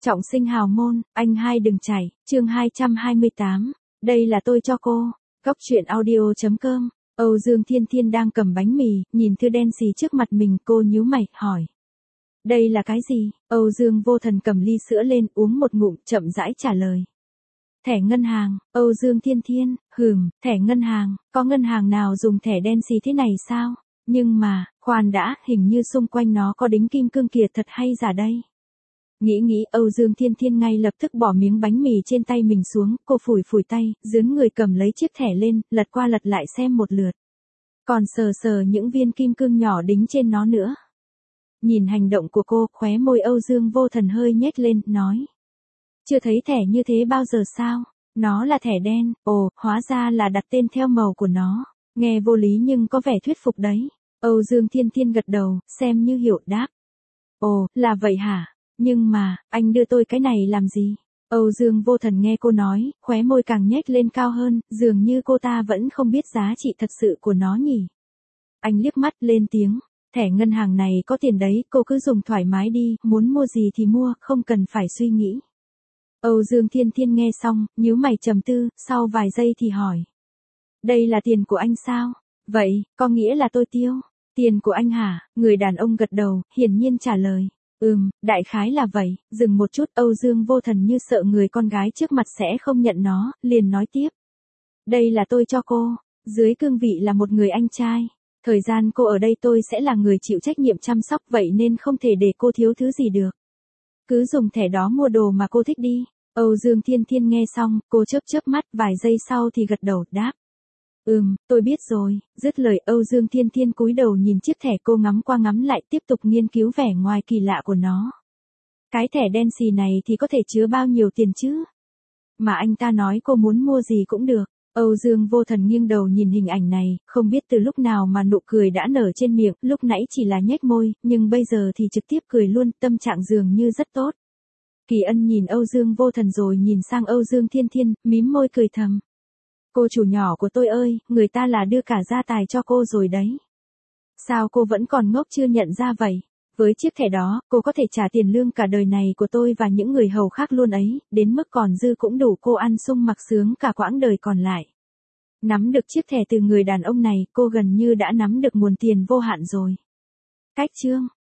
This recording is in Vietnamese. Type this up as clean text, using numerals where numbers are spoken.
Trọng sinh hào môn, anh hai đừng chảy, chương 228. Đây là tôi cho cô. Góc truyện audio.com. Âu Dương Thiên Thiên đang cầm bánh mì, nhìn thư đen xì trước mặt mình, cô nhíu mày, hỏi. Đây là cái gì? Âu Dương Vô Thần cầm ly sữa lên, uống một ngụm, chậm rãi trả lời. Thẻ ngân hàng. Âu Dương Thiên Thiên, thẻ ngân hàng, có ngân hàng nào dùng thẻ đen xì thế này sao? Nhưng mà, khoan đã, hình như xung quanh nó có đính kim cương kìa, thật hay giả đây? Nghĩ Âu Dương Thiên Thiên ngay lập tức bỏ miếng bánh mì trên tay mình xuống, cô phủi phủi tay, dướn người cầm lấy chiếc thẻ lên, lật qua lật lại xem một lượt. Còn sờ những viên kim cương nhỏ đính trên nó nữa. Nhìn hành động của cô, khóe môi Âu Dương Vô Thần hơi nhếch lên, nói. Chưa thấy thẻ như thế bao giờ sao? Nó là thẻ đen, ồ, hóa ra là đặt tên theo màu của nó. Nghe vô lý nhưng có vẻ thuyết phục đấy. Âu Dương Thiên Thiên gật đầu, xem như hiểu, đáp. Ồ, là vậy hả? Nhưng mà, anh đưa tôi cái này làm gì? Âu Dương Vô Thần nghe cô nói, khóe môi càng nhếch lên cao hơn, dường như cô ta vẫn không biết giá trị thật sự của nó nhỉ. Anh liếc mắt lên tiếng, thẻ ngân hàng này có tiền đấy, cô cứ dùng thoải mái đi, muốn mua gì thì mua, không cần phải suy nghĩ. Âu Dương Thiên Thiên nghe xong, nhíu mày trầm tư, sau vài giây thì hỏi. Đây là tiền của anh sao? Vậy, có nghĩa là tôi tiêu? Tiền của anh hả? Người đàn ông gật đầu, hiển nhiên trả lời. Đại khái là vậy. Dừng một chút, Âu Dương Vô Thần như sợ người con gái trước mặt sẽ không nhận nó, liền nói tiếp. Đây là tôi cho cô, dưới cương vị là một người anh trai. Thời gian cô ở đây tôi sẽ là người chịu trách nhiệm chăm sóc, vậy nên không thể để cô thiếu thứ gì được. Cứ dùng thẻ đó mua đồ mà cô thích đi. Âu Dương Thiên Thiên nghe xong, cô chớp mắt, vài giây sau thì gật đầu, đáp. Tôi biết rồi. Dứt lời, Âu Dương Thiên Thiên cúi đầu nhìn chiếc thẻ, cô ngắm qua ngắm lại, tiếp tục nghiên cứu vẻ ngoài kỳ lạ của nó. Cái thẻ đen xì này thì có thể chứa bao nhiêu tiền chứ? Mà anh ta nói cô muốn mua gì cũng được. Âu Dương Vô Thần nghiêng đầu nhìn hình ảnh này, không biết từ lúc nào mà nụ cười đã nở trên miệng, lúc nãy chỉ là nhếch môi, nhưng bây giờ thì trực tiếp cười luôn, tâm trạng dường như rất tốt. Kỳ Ân nhìn Âu Dương Vô Thần rồi nhìn sang Âu Dương Thiên Thiên, mím môi cười thầm. Cô chủ nhỏ của tôi ơi, người ta là đưa cả gia tài cho cô rồi đấy. Sao cô vẫn còn ngốc chưa nhận ra vậy? Với chiếc thẻ đó, cô có thể trả tiền lương cả đời này của tôi và những người hầu khác luôn ấy, đến mức còn dư cũng đủ cô ăn sung mặc sướng cả quãng đời còn lại. Nắm được chiếc thẻ từ người đàn ông này, cô gần như đã nắm được nguồn tiền vô hạn rồi. Cách chương.